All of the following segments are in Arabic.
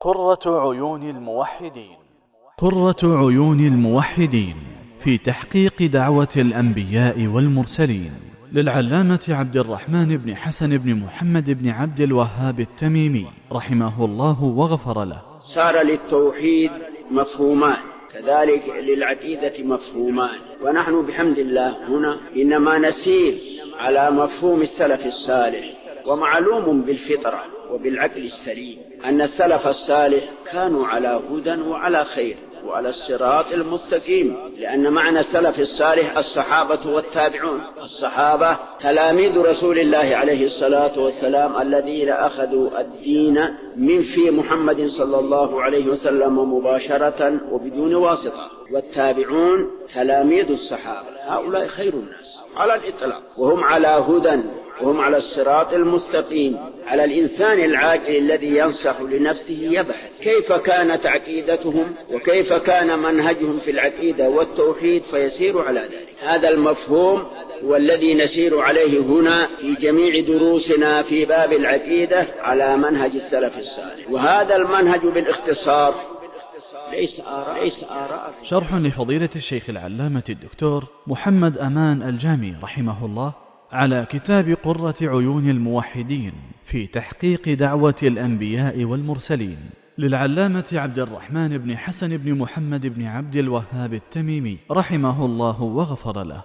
قرة عيون الموحدين. قرة عيون الموحدين في تحقيق دعوة الأنبياء والمرسلين، للعلامة عبد الرحمن بن حسن بن محمد بن عبد الوهاب التميمي رحمه الله وغفر له. صار للتوحيد مفهومان، كذلك للعقيدة مفهومان، ونحن بحمد الله هنا إنما نسير على مفهوم السلف الصالح. ومعلوم بالفطرة وبالعقل السليم أن السلف الصالح كانوا على هدى وعلى خير وعلى الصراط المستقيم، لأن معنى السلف الصالح الصحابة والتابعون. الصحابة تلاميذ رسول الله عليه الصلاة والسلام الذين أخذوا الدين من في محمد صلى الله عليه وسلم مباشرة وبدون واسطة، والتابعون تلاميذ الصحابة. هؤلاء خير الناس على الإطلاق، وهم على هدى وهم على الصراط المستقيم. على الإنسان العاقل الذي ينصح لنفسه يبحث كيف كانت عقيدتهم وكيف كان منهجهم في العقيدة والتوحيد فيسير على ذلك. هذا المفهوم هو الذي نسير عليه هنا في جميع دروسنا في باب العقيدة على منهج السلف الصالح، وهذا المنهج بالاختصار ليس آراء. شرح لفضيلة الشيخ العلامة الدكتور محمد أمان الجامي رحمه الله على كتاب قرة عيون الموحدين في تحقيق دعوة الأنبياء والمرسلين، للعلامة عبد الرحمن بن حسن بن محمد بن عبد الوهاب التميمي رحمه الله وغفر له.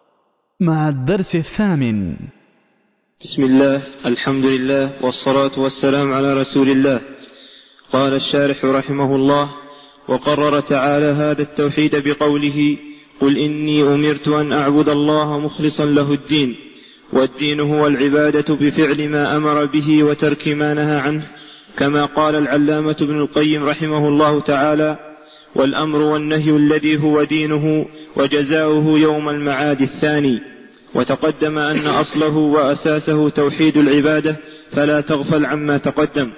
مع الدرس الثامن. بسم الله، الحمد لله، والصلاة والسلام على رسول الله. قال الشارح رحمه الله: وقرر تعالى هذا التوحيد بقوله: قل إني أمرت أن أعبد الله مخلصا له الدين. والدين هو العبادة بفعل ما أمر به وترك ما نهى عنه، كما قال العلامة ابن القيم رحمه الله تعالى: والأمر والنهي الذي هو دينه وجزاؤه يوم المعاد الثاني. وتقدم أن أصله وأساسه توحيد العبادة، فلا تغفل عما تقدم.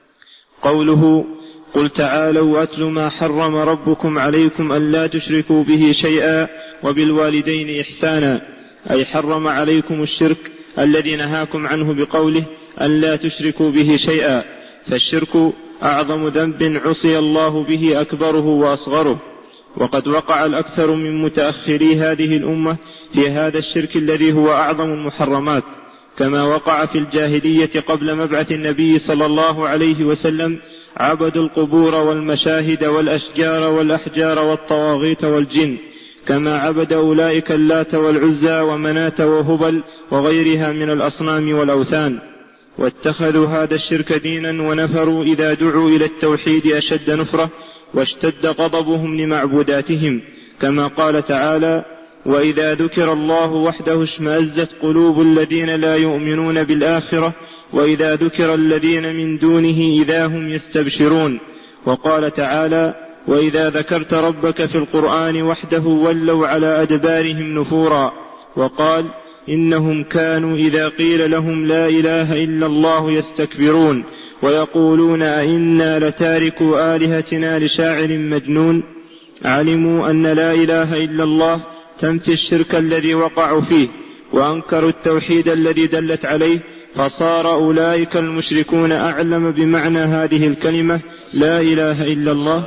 قوله: قل تعالوا أتل ما حرم ربكم عليكم ألا تشركوا به شيئا وبالوالدين إحسانا، أي حرم عليكم الشرك الذي نهاكم عنه بقوله ألا تشركوا به شيئا، فالشرك أعظم ذنب عصي الله به أكبره وأصغره. وقد وقع الأكثر من متأخري هذه الأمة في هذا الشرك الذي هو أعظم المحرمات، كما وقع في الجاهلية قبل مبعث النبي صلى الله عليه وسلم عبدوا القبور والمشاهد والأشجار والأحجار والطواغيت والجن، كما عبد أولئك اللات والعزى ومناة وهبل وغيرها من الأصنام والأوثان. واتخذوا هذا الشرك دينا، ونفروا إذا دعوا إلى التوحيد أشد نفرة، واشتد غضبهم لمعبوداتهم، كما قال تعالى: وإذا ذكر الله وحده اشمأزت قلوب الذين لا يؤمنون بالآخرة وإذا ذكر الذين من دونه إذا هم يستبشرون. وقال تعالى: وإذا ذكرت ربك في القرآن وحده ولوا على أدبارهم نفورا. وقال: إنهم كانوا إذا قيل لهم لا إله إلا الله يستكبرون ويقولون أئنا لتاركوا آلهتنا لشاعر مجنون. علموا أن لا إله إلا الله تنفي الشرك الذي وقعوا فيه، وأنكروا التوحيد الذي دلت عليه، فصار أولئك المشركون أعلم بمعنى هذه الكلمة لا إله إلا الله.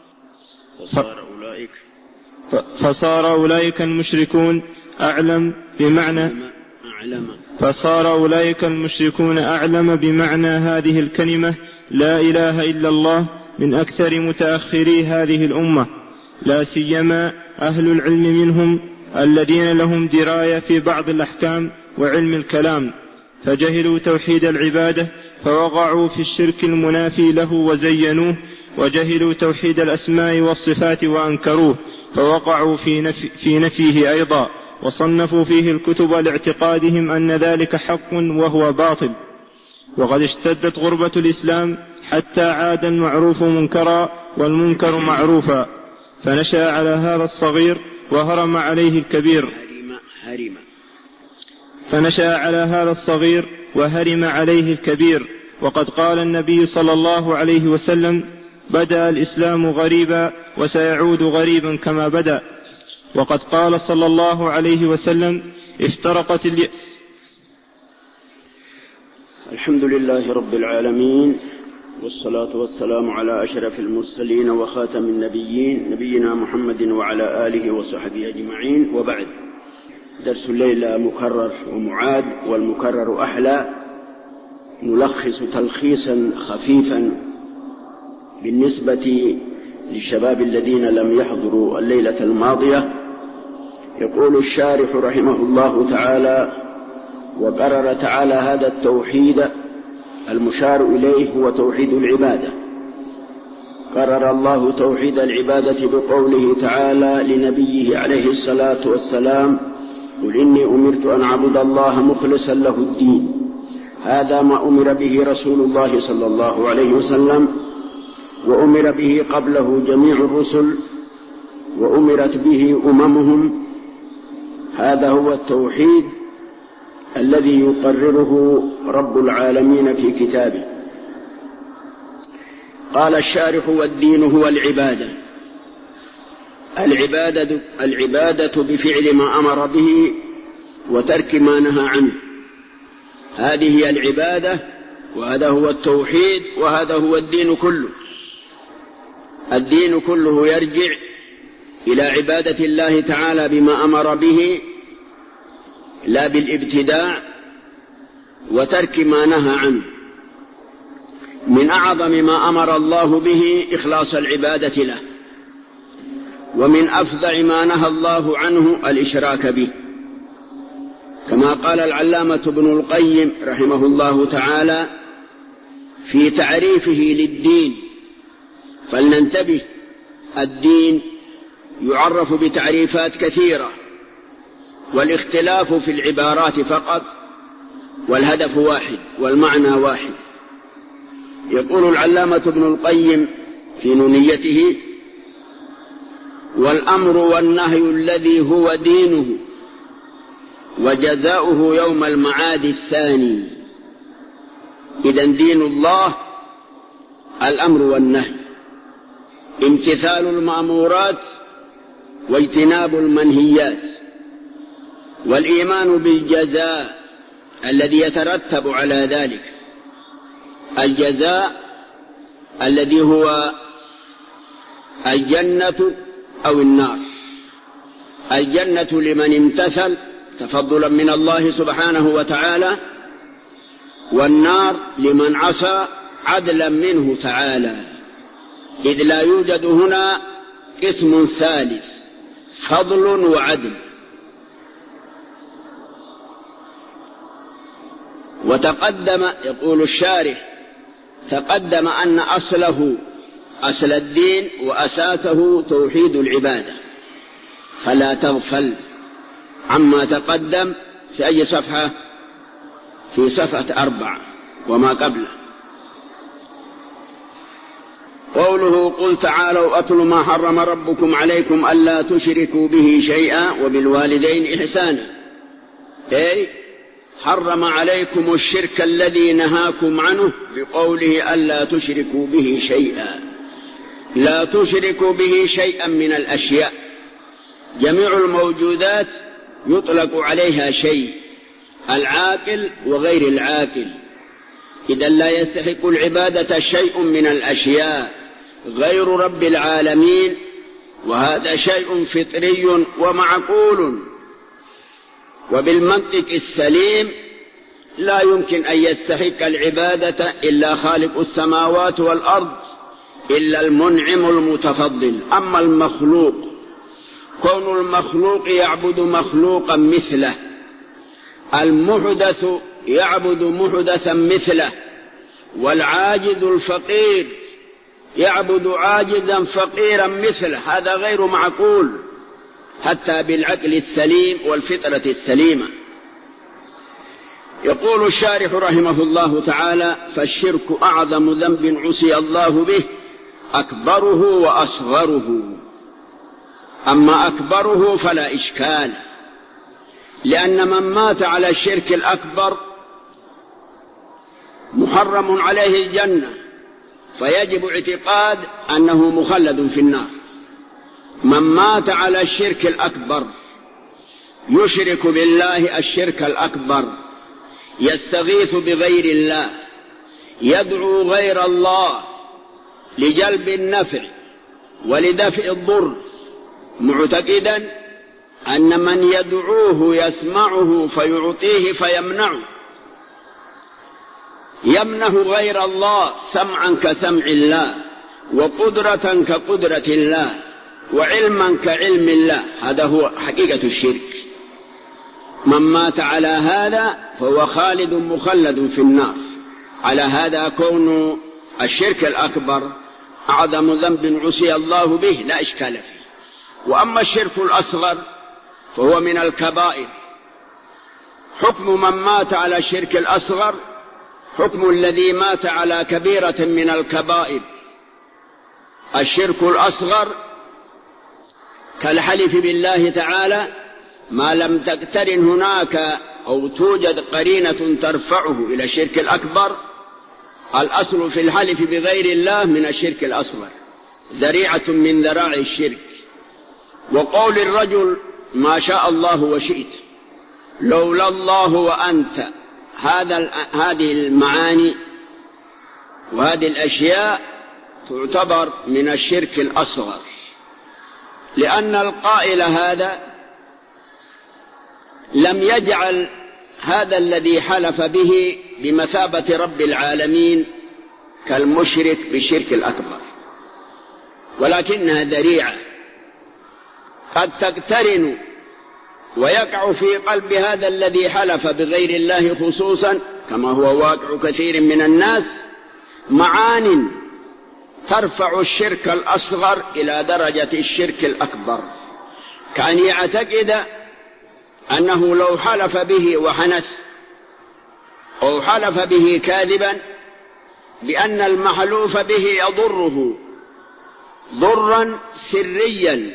فصار أولئك المشركون أعلم بمعنى هذه الكلمة لا إله إلا الله من أكثر متأخري هذه الأمة، لا سيما أهل العلم منهم الذين لهم دراية في بعض الأحكام وعلم الكلام، فجهلوا توحيد العبادة فوقعوا في الشرك المنافي له وزينوه، وجهلوا توحيد الأسماء والصفات وأنكروه فوقعوا في نفيه أيضا، وصنفوا فيه الكتب لاعتقادهم أن ذلك حق وهو باطل. وقد اشتدت غربة الإسلام حتى عاد المعروف منكرا والمنكر معروفا، فنشأ على هذا الصغير وهرم عليه الكبير. وقد قال النبي صلى الله عليه وسلم: بدأ الإسلام غريبا وسيعود غريبا كما بدأ. وقد قال صلى الله عليه وسلم: افترقت الحمد لله رب العالمين، والصلاة والسلام على أشرف المرسلين وخاتم النبيين نبينا محمد وعلى آله وصحبه أجمعين، وبعد. درس الليلة مكرر ومعاد، والمكرر أحلى. نلخص تلخيصا خفيفا بالنسبة للشباب الذين لم يحضروا الليلة الماضية. يقول الشارح رحمه الله تعالى: وقرر تعالى هذا التوحيد المشار إليه هو توحيد العبادة. قرر الله توحيد العبادة بقوله تعالى لنبيه عليه الصلاة والسلام: قل إني أمرت أن أعبد الله مخلصا له الدين. هذا ما أمر به رسول الله صلى الله عليه وسلم، وأمر به قبله جميع الرسل، وأمرت به أممهم. هذا هو التوحيد الذي يقرره رب العالمين في كتابه. قال الشارح: والدين هو العبادة. العبادة بفعل ما أمر به وترك ما نهى عنه. هذه هي العبادة، وهذا هو التوحيد، وهذا هو الدين كله. الدين كله يرجع إلى عبادة الله تعالى بما أمر به، لا بالابتداع، وترك ما نهى عنه. من أعظم ما أمر الله به إخلاص العبادة له، ومن أفظع ما نهى الله عنه الإشراك به، كما قال العلامة ابن القيم رحمه الله تعالى في تعريفه للدين. فلننتبه، الدين يعرف بتعريفات كثيرة، والاختلاف في العبارات فقط، والهدف واحد والمعنى واحد. يقول العلامة ابن القيم في نونيته: والأمر والنهي الذي هو دينه وجزاؤه يوم المعاد الثاني. إذن دين الله الأمر والنهي، امتثال المأمورات واجتناب المنهيات، والإيمان بالجزاء الذي يترتب على ذلك. الجزاء الذي هو الجنة أو النار. الجنة لمن امتثل تفضلا من الله سبحانه وتعالى، والنار لمن عصى عدلا منه تعالى، إذ لا يوجد هنا قسم ثالث، فضل وعدل. وتقدم، يقول الشارح، تقدم أن أصل الدين وأساسه توحيد العبادة، فلا تغفل عما تقدم. في أي صفحة؟ في صفحة 4 وما قبله. قوله: قل تعالوا أتل ما حرم ربكم عليكم ألا تشركوا به شيئا وبالوالدين إحسانا. أي حرم عليكم الشرك الذي نهاكم عنه بقوله ألا تشركوا به شيئا. لا تشركوا به شيئا من الأشياء. جميع الموجودات يطلق عليها شيء، العاقل وغير العاقل. إذا لا يستحق العبادة شيء من الأشياء غير رب العالمين، وهذا شيء فطري ومعقول. وبالمنطق السليم لا يمكن أن يستحق العبادة إلا خالق السماوات والأرض، إلا المنعم المتفضل. أما المخلوق، كون المخلوق يعبد مخلوقا مثله، المحدث يعبد محدثا مثله، والعاجز الفقير يعبد عاجزا فقيرا مثله، هذا غير معقول حتى بالعقل السليم والفطرة السليمة. يقول الشارح رحمه الله تعالى: فالشرك أعظم ذنب عصي الله به، أكبره وأصغره. أما أكبره فلا إشكال، لأن من مات على الشرك الأكبر محرم عليه الجنة، فيجب اعتقاد أنه مخلد في النار. من مات على الشرك الأكبر يشرك بالله الشرك الأكبر، يستغيث بغير الله، يدعو غير الله لجلب النفع ولدفع الضر معتقدا أن من يدعوه يسمعه فيعطيه فيمنعه، يمنه غير الله سمعا كسمع الله، وقدرة كقدرة الله، وعلما كعلم الله. هذا هو حقيقة الشرك. من مات على هذا فهو خالد مخلد في النار. على هذا كون الشرك الأكبر أعظم ذنب عصي الله به لا إشكال فيه. وأما الشرك الأصغر فهو من الكبائر. حكم من مات على الشرك الأصغر حكم الذي مات على كبيرة من الكبائر. الشرك الأصغر كالحلف بالله تعالى ما لم تقترن هناك أو توجد قرينة ترفعه إلى الشرك الأكبر. الأصل في الحلف بغير الله من الشرك الأصغر، ذريعة من ذراع الشرك. وقول الرجل ما شاء الله وشئت، لولا الله وأنت، هذه المعاني وهذه الأشياء تعتبر من الشرك الأصغر، لأن القائل هذا لم يجعل هذا الذي حلف به بمثابة رب العالمين كالمشرك بالشرك الأكبر، ولكنها ذريعة قد تقترن ويقع في قلب هذا الذي حلف بغير الله خصوصا، كما هو واقع كثير من الناس، معان ترفع الشرك الأصغر إلى درجة الشرك الأكبر، كأن يعتقد أنه لو حلف به وحنث أو حلف به كاذبا بأن المحلوف به يضره ضرا سريا،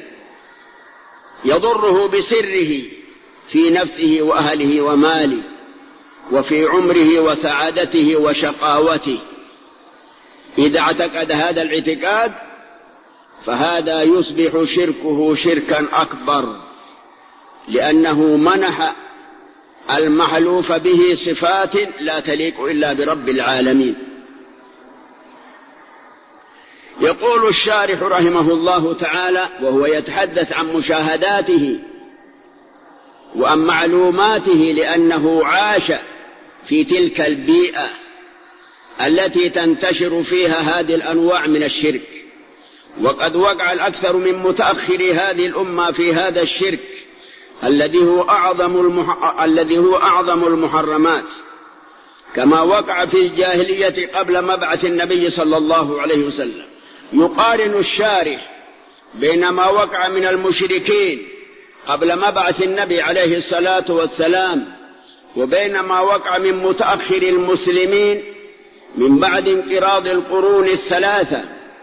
يضره بسره في نفسه وأهله وماله وفي عمره وسعادته وشقاوته. إذا اعتقد هذا الاعتقاد فهذا يصبح شركه شركا أكبر، لأنه منح المحلوف به صفات لا تليق إلا برب العالمين. يقول الشارح رحمه الله تعالى وهو يتحدث عن مشاهداته وعن معلوماته، لأنه عاش في تلك البيئة التي تنتشر فيها هذه الأنواع من الشرك، وقد وقع الأكثر من متأخر هذه الأمة في هذا الشرك الذي هو أعظم المحرمات، كما وقع في الجاهلية قبل مبعث النبي صلى الله عليه وسلم. يقارن الشارح بين ما وقع من المشركين قبل مبعث النبي عليه الصلاة والسلام وبين ما وقع من متأخر المسلمين من بعد انقراض القرون الثلاثة.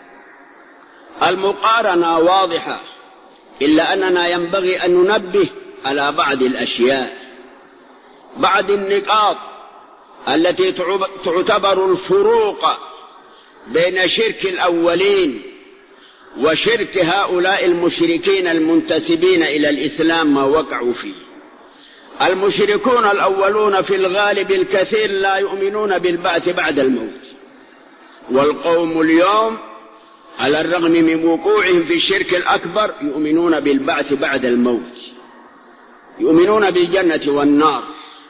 المقارنة واضحة، إلا أننا ينبغي أن ننبه على بعض الأشياء، بعض النقاط التي تعتبر الفروق بين شرك الأولين وشرك هؤلاء المشركين المنتسبين إلى الإسلام ما وقعوا فيه. المشركون الأولون في الغالب الكثير لا يؤمنون بالبعث بعد الموت، والقوم اليوم على الرغم من وقوعهم في الشرك الأكبر يؤمنون بالبعث بعد الموت، يؤمنون بالجنة والنار.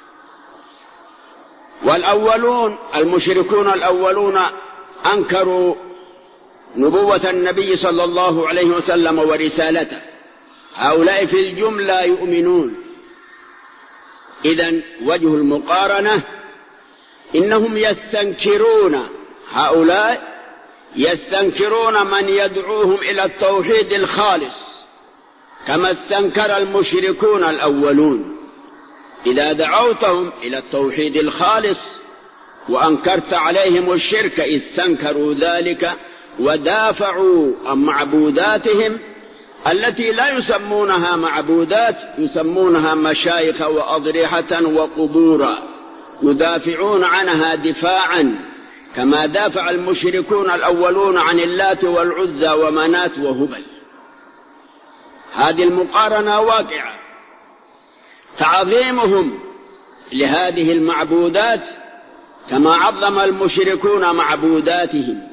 والأولون المشركون الأولون أنكروا نبوة النبي صلى الله عليه وسلم ورسالته، هؤلاء في الجملة يؤمنون. إذن وجه المقارنة إنهم يستنكرون، هؤلاء يستنكرون من يدعوهم إلى التوحيد الخالص كما استنكر المشركون الأولون. إذا دعوتهم إلى التوحيد الخالص وأنكرت عليهم الشرك استنكروا ذلك ودافعوا عن معبوداتهم التي لا يسمونها معبودات، يسمونها مشايخ وأضرحة وقبورا، يدافعون عنها دفاعا كما دافع المشركون الأولون عن اللات والعزى ومنات وهبل. هذه المقارنة واقعة. تعظيمهم لهذه المعبودات كما عظم المشركون معبوداتهم.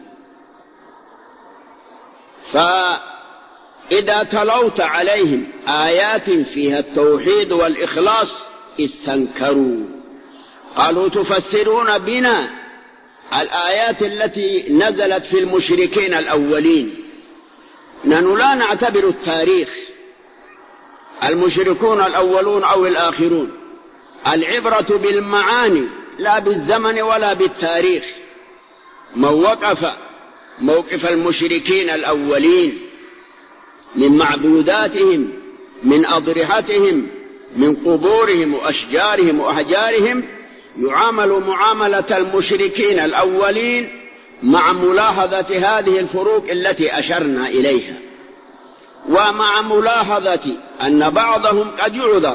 فإذا تلوت عليهم آيات فيها التوحيد والإخلاص استنكروا، قالوا تفسرون بنا الآيات التي نزلت في المشركين الأولين. نحن لا نعتبر التاريخ المشركون الأولون أو الآخرون، العبرة بالمعاني لا بالزمن ولا بالتاريخ. من وقف موقف المشركين الأولين من معبوداتهم، من أضرحتهم، من قبورهم وأشجارهم وأحجارهم، يعامل معاملة المشركين الأولين مع ملاحظة هذه الفروق التي أشرنا إليها، ومع ملاحظة أن بعضهم قد يعذر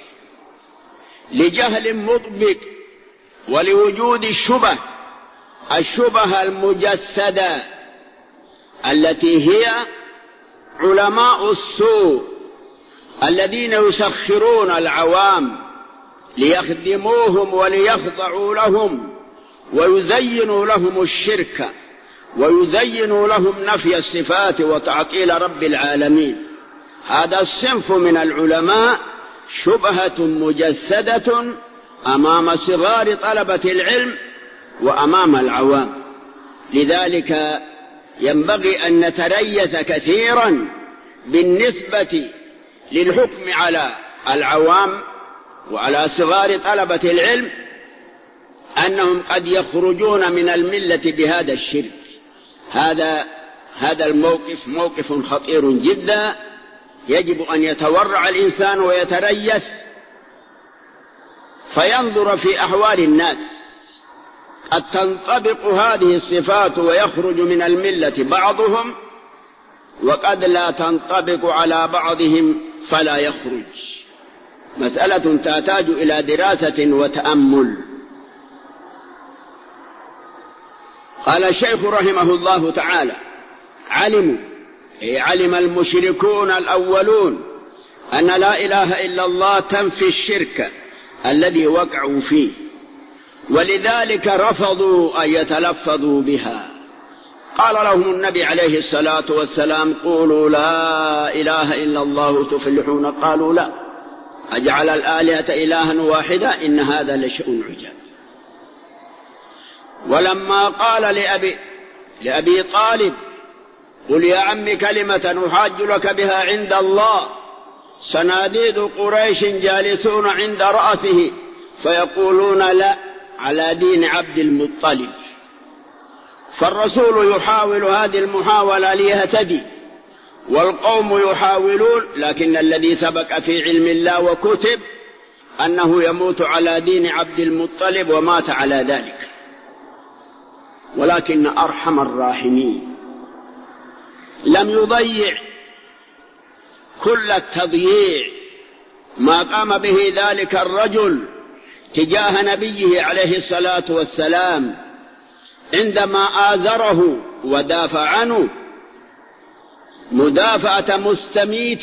لجهل مطبق ولوجود الشبهة المجسدة التي هي علماء السوء الذين يسخرون العوام ليخدموهم وليخضعوا لهم ويزينوا لهم الشرك ويزينوا لهم نفي الصفات وتعطيل رب العالمين. هذا الصنف من العلماء شبهة مجسدة أمام صغار طلبة العلم وأمام العوام. لذلك ينبغي أن نتريث كثيرا بالنسبة للحكم على العوام وعلى صغار طلبة العلم أنهم قد يخرجون من الملة بهذا الشرك. هذا الموقف موقف خطير جدا، يجب أن يتورع الإنسان ويتريث فينظر في أحوال الناس. قد تنطبق هذه الصفات ويخرج من الملة بعضهم، وقد لا تنطبق على بعضهم فلا يخرج. مسألة تحتاج إلى دراسة وتأمل. قال الشيخ رحمه الله تعالى: علم المشركون الأولون أن لا إله إلا الله تنفي الشرك الذي وقعوا فيه، ولذلك رفضوا أن يتلفظوا بها. قال لهم النبي عليه الصلاة والسلام: قولوا لا إله إلا الله تفلحون. قالوا: لا، أجعل الآلهة إلها واحدا إن هذا لشيء عجاب. ولما قال لأبي طالب: قل يا عم كلمة أحاج لك بها عند الله، صناديد قريش جالسون عند رأسه فيقولون لا على دين عبد المطلب. فالرسول يحاول هذه المحاولة ليهتدي، والقوم يحاولون، لكن الذي سبق في علم الله وكتب أنه يموت على دين عبد المطلب ومات على ذلك. ولكن أرحم الراحمين لم يضيع كل التضييع ما قام به ذلك الرجل تجاه نبيه عليه الصلاة والسلام عندما آزره ودافع عنه مدافعة مستميت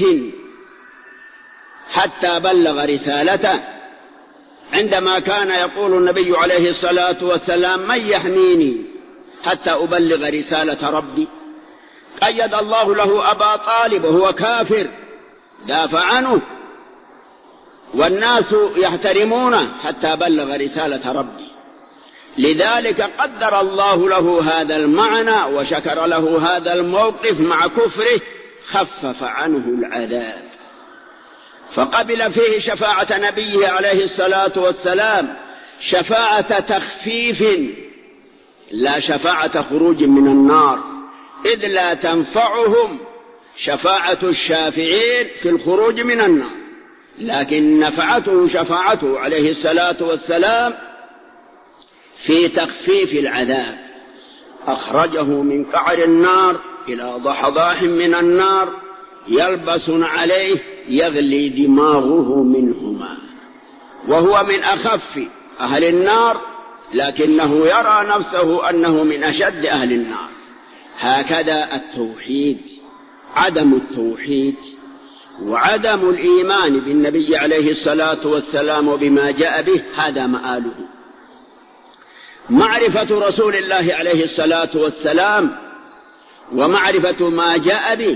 حتى بلغ رسالته. عندما كان يقول النبي عليه الصلاة والسلام: من يحميني حتى أبلغ رسالة ربي؟ قيد الله له أبا طالب وهو كافر، دافع عنه والناس يحترمونه حتى بلغ رسالة ربي. لذلك قدر الله له هذا المعنى وشكر له هذا الموقف مع كفره، خفف عنه العذاب، فقبل فيه شفاعة نبيه عليه الصلاة والسلام شفاعة تخفيف لا شفاعة خروج من النار، إذ لا تنفعهم شفاعة الشافعين في الخروج من النار، لكن نفعته شفاعته عليه الصلاة والسلام في تخفيف العذاب. أخرجه من قعر النار إلى ضحضاح من النار يلبس عليه يغلي دماغه منهما، وهو من أخف أهل النار، لكنه يرى نفسه أنه من أشد أهل النار. هكذا التوحيد، عدم التوحيد وعدم الإيمان بالنبي عليه الصلاة والسلام وبما جاء به، هذا مآله. معرفة رسول الله عليه الصلاة والسلام ومعرفة ما جاء به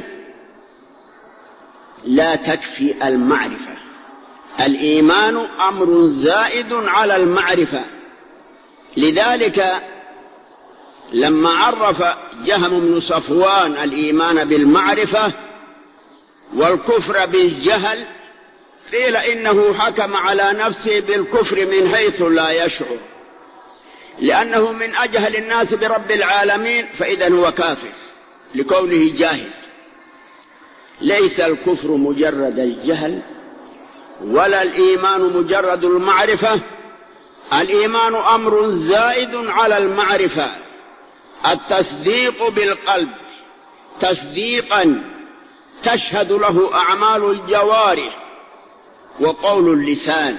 لا تكفي المعرفة. الإيمان أمر زائد على المعرفة. لذلك لما عرف جهم بن صفوان الإيمان بالمعرفة والكفر بالجهل قيل إنه حكم على نفسه بالكفر من حيث لا يشعر، لأنه من أجهل الناس برب العالمين، فإذا هو كافر لكونه جاهل. ليس الكفر مجرد الجهل ولا الإيمان مجرد المعرفة. الإيمان أمر زائد على المعرفة. التصديق بالقلب تصديقا تشهد له أعمال الجوارح وقول اللسان،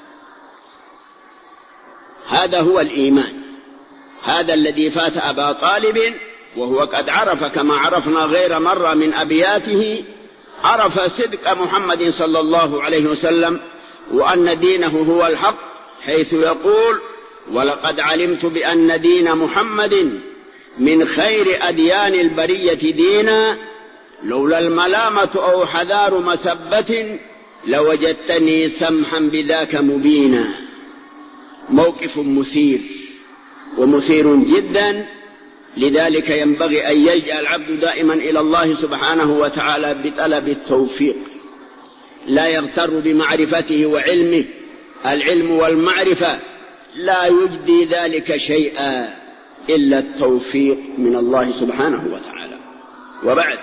هذا هو الإيمان. هذا الذي فات أبا طالب وهو قد عرف كما عرفنا غير مرة من أبياته، عرف صدق محمد صلى الله عليه وسلم وأن دينه هو الحق، حيث يقول: ولقد علمت بأن دين محمد من خير أديان البرية دينا، لولا الملامة أو حذار مسبة لوجدتني سمحا بذاك مبينا. موقف مثير ومثير جدا. لذلك ينبغي أن يلجأ العبد دائما إلى الله سبحانه وتعالى بطلب التوفيق، لا يغتر بمعرفته وعلمه. العلم والمعرفة لا يجدي ذلك شيئا إلا التوفيق من الله سبحانه وتعالى. وبعد،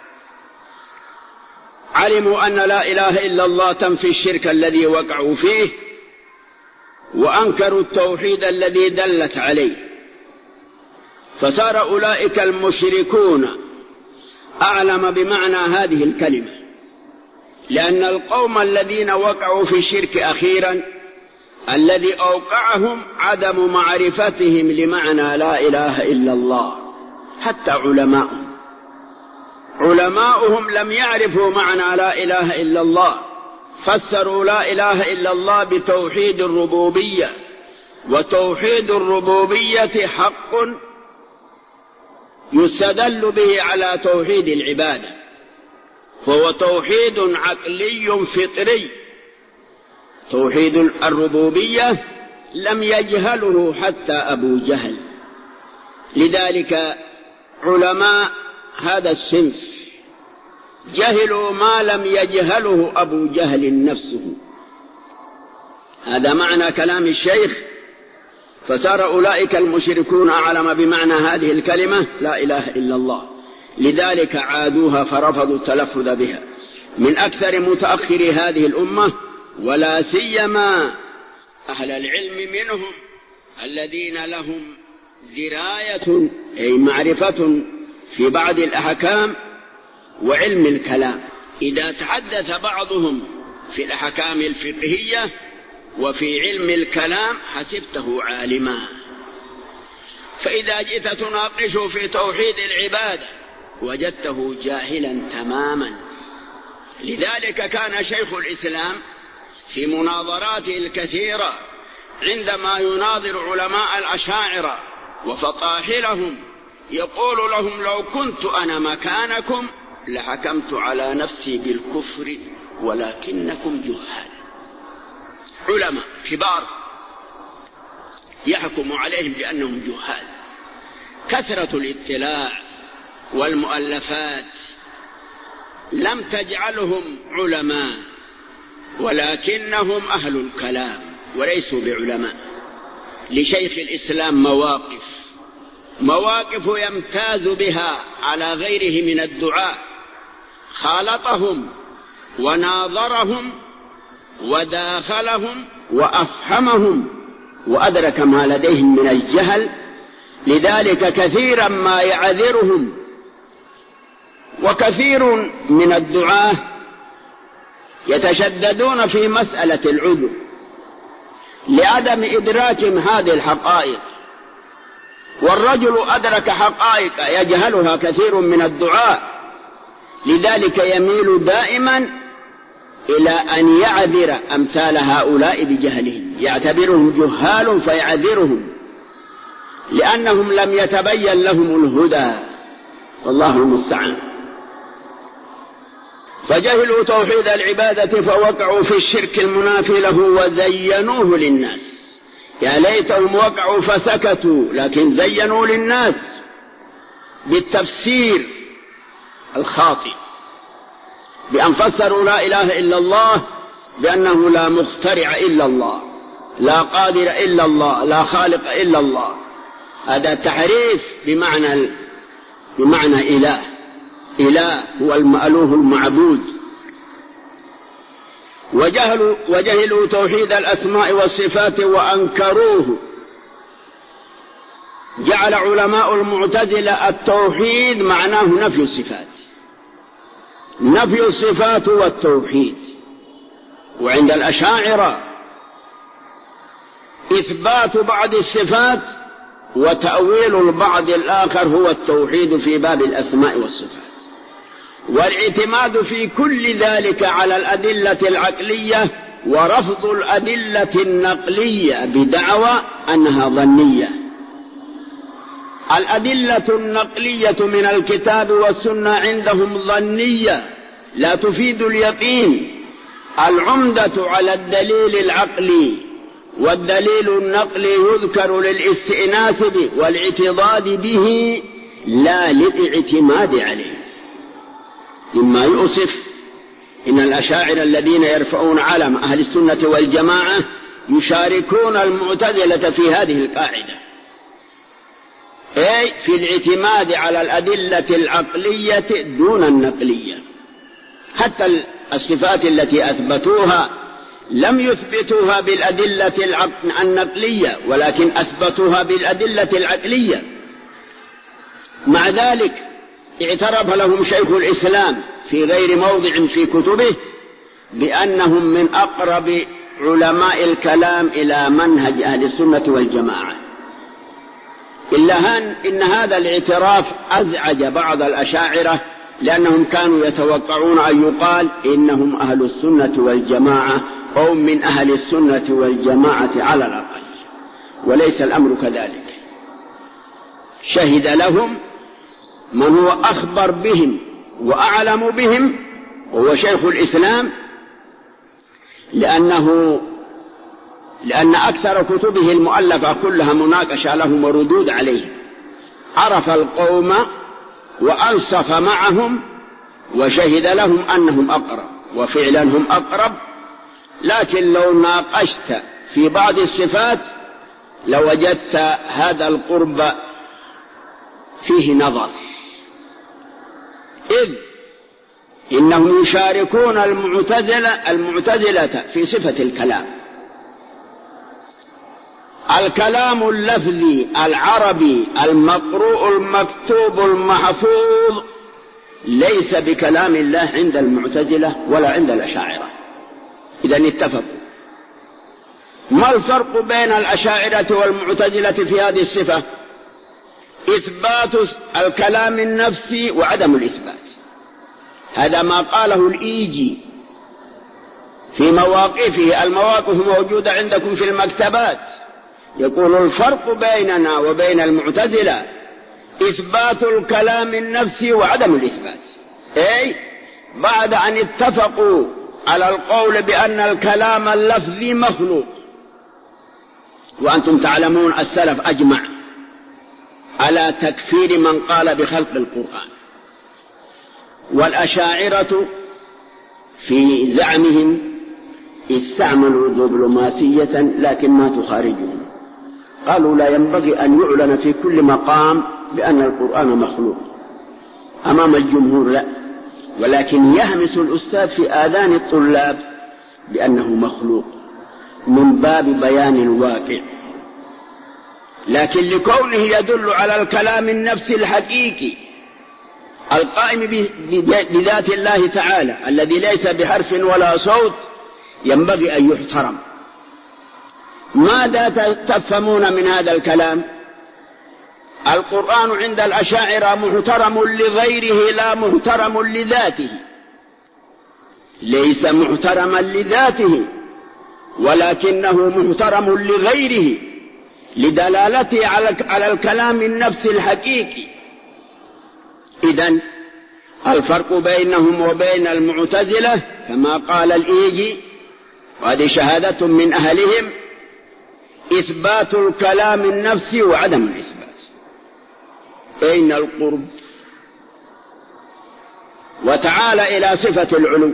علموا أن لا إله إلا الله تنفي الشرك الذي وقعوا فيه، وأنكروا التوحيد الذي دلت عليه، فصار أولئك المشركون أعلم بمعنى هذه الكلمة، لأن القوم الذين وقعوا في الشرك أخيرا الذي أوقعهم عدم معرفتهم لمعنى لا إله إلا الله. حتى علماؤهم لم يعرفوا معنى لا إله إلا الله، فسروا لا إله إلا الله بتوحيد الربوبية، وتوحيد الربوبية حق يستدل به على توحيد العبادة، فهو توحيد عقلي فطري. توحيد الربوبية لم يجهله حتى أبو جهل. لذلك علماء هذا الصنف جهلوا ما لم يجهله أبو جهل نفسه. هذا معنى كلام الشيخ: فصار أولئك المشركون أعلم بمعنى هذه الكلمة لا إله إلا الله، لذلك عادوها فرفضوا التلفظ بها. من أكثر متأخر هذه الأمة، ولا سيما أهل العلم منهم الذين لهم دراية أي معرفة في بعض الأحكام وعلم الكلام، إذا تحدث بعضهم في الأحكام الفقهية وفي علم الكلام حسبته عالما، فإذا جئت تناقشه في توحيد العبادة وجدته جاهلا تماما. لذلك كان شيخ الإسلام في مناظراته الكثيرة عندما يناظر علماء الأشاعرة وفطاحلهم يقول لهم: لو كنت أنا مكانكم لحكمت على نفسي بالكفر ولكنكم جهال. علماء كبار يحكم عليهم بأنهم جهال. كثرة الاطلاع والمؤلفات لم تجعلهم علماء، ولكنهم أهل الكلام وليسوا بعلماء. لشيخ الإسلام مواقف يمتاز بها على غيره من الدعاء، خالطهم وناظرهم وداخلهم وأفهمهم وأدرك ما لديهم من الجهل. لذلك كثيرا ما يعذرهم. وكثير من الدعاة يتشددون في مسألة العذر لعدم إدراكهم هذه الحقائق، والرجل أدرك حقائق يجهلها كثير من الدعاة، لذلك يميل دائما إلى أن يعذر أمثال هؤلاء بجهلهم، يعتبرهم جهال فيعذرهم. لأنهم لم يتبين لهم الهدى، والله المستعان. فجهلوا توحيد العبادة فوقعوا في الشرك المنافي له وزينوه للناس. يا ليتهم وقعوا فسكتوا، لكن زينوا للناس بالتفسير الخاطئ، بأن فسروا لا إله إلا الله بأنه لا مخترع إلا الله، لا قادر إلا الله، لا خالق إلا الله. هذا تحريف بمعنى إله. إله هو المألوه المعبود. وجهلوا توحيد الأسماء والصفات وأنكروه. جعل علماء المعتزلة التوحيد معناه نفي الصفات، نفي الصفات والتوحيد. وعند الأشاعرة إثبات بعض الصفات وتأويل البعض الآخر هو التوحيد في باب الأسماء والصفات، والاعتماد في كل ذلك على الأدلة العقلية ورفض الأدلة النقلية بدعوى أنها ظنية. الأدلة النقلية من الكتاب والسنة عندهم ظنية لا تفيد اليقين. العمدة على الدليل العقلي، والدليل النقلي يذكر للاستئناس به والاعتضاد به لا للاعتماد عليه. مما يؤسف إن الأشاعرة الذين يرفعون علم أهل السنة والجماعة يشاركون المعتزلة في هذه القاعدة، أي في الاعتماد على الأدلة العقلية دون النقلية. حتى الصفات التي أثبتوها لم يثبتوها بالأدلة النقلية، ولكن أثبتوها بالأدلة العقلية. مع ذلك اعترف لهم شيخ الإسلام في غير موضع في كتبه بأنهم من أقرب علماء الكلام إلى منهج أهل السنة والجماعة. إلا إن هذا الاعتراف أزعج بعض الأشاعرة، لأنهم كانوا يتوقعون أن يقال إنهم أهل السنة والجماعة أو من أهل السنة والجماعة على الأقل، وليس الأمر كذلك. شهد لهم من هو أخبر بهم وأعلم بهم وهو شيخ الإسلام، لأن أكثر كتبه المؤلفة كلها مناقشة لهم وردود عليهم. عرف القوم وأنصف معهم وشهد لهم أنهم أقرب، وفعلا هم أقرب. لكن لو ناقشت في بعض الصفات لوجدت هذا القرب فيه نظر، إذ إنهم يشاركون المعتزلة في صفة الكلام. الكلام اللفظي العربي المقروء المكتوب المحفوظ ليس بكلام الله عند المعتزلة ولا عند الأشاعرة. إذن اتفقوا. ما الفرق بين الأشاعرة والمعتزلة في هذه الصفة؟ إثبات الكلام النفسي وعدم الإثبات. هذا ما قاله الإيجي في مواقفه. المواقف موجودة عندكم في المكتبات. يقول الفرق بيننا وبين المعتزلة إثبات الكلام النفسي وعدم الإثبات، أي بعد أن اتفقوا على القول بأن الكلام اللفظي مخلوق. وأنتم تعلمون السلف أجمع على تكفير من قال بخلق القرآن. والأشاعرة في زعمهم استعملوا دبلوماسية لكن ما تخارجهم. قالوا لا ينبغي أن يعلن في كل مقام بأن القرآن مخلوق أمام الجمهور، لا، ولكن يهمس الأستاذ في آذان الطلاب بأنه مخلوق من باب بيان الواقع. لكن لكونه يدل على الكلام النفسي الحقيقي القائم بذات الله تعالى الذي ليس بحرف ولا صوت ينبغي أن يحترم. ماذا تفهمون من هذا الكلام؟ القرآن عند الأشاعرة محترم لغيره لا محترم لذاته. ليس محترما لذاته ولكنه محترم لغيره، لدلالته على الكلام النفسي الحقيقي. إذن الفرق بينهم وبين المعتزلة كما قال الإيجي، وهذه شهادة من أهلهم، إثبات الكلام النفسي وعدم الإثبات. أين القرب؟ وتعالى إلى صفة العلو.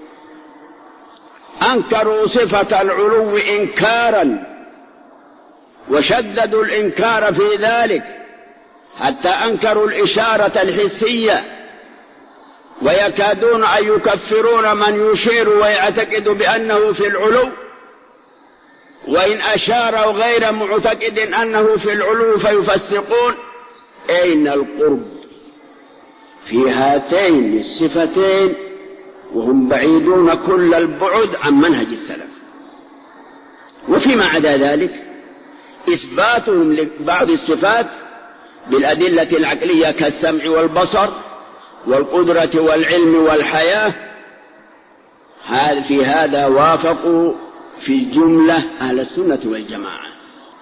أنكروا صفة العلو إنكارا وشددوا الإنكار في ذلك حتى أنكروا الإشارة الحسية، ويكادون أن يكفرون من يشير ويعتقد بأنه في العلو، وإن أشار غير معتقد أنه في العلو فيفسقون. أين القرب في هاتين الصفتين؟ وهم بعيدون كل البعد عن منهج السلف. وفيما عدا ذلك إثباتهم لبعض الصفات بالأدلة العقلية كالسمع والبصر والقدرة والعلم والحياة، في هذا وافقوا في الجملة أهل السنة والجماعة.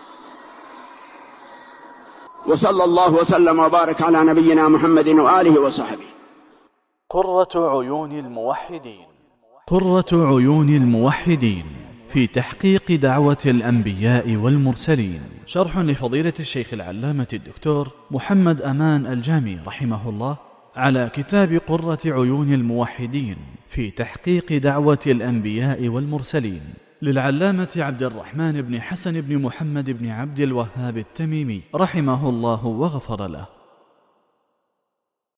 وصلى الله وسلم وبارك على نبينا محمد وآله وصحبه. قرة عيون الموحدين. قرة عيون الموحدين في تحقيق دعوة الأنبياء والمرسلين، شرح لفضيلة الشيخ العلامة الدكتور محمد أمان الجامي رحمه الله على كتاب قرة عيون الموحدين في تحقيق دعوة الأنبياء والمرسلين للعلامة عبد الرحمن بن حسن بن محمد بن عبد الوهاب التميمي رحمه الله وغفر له.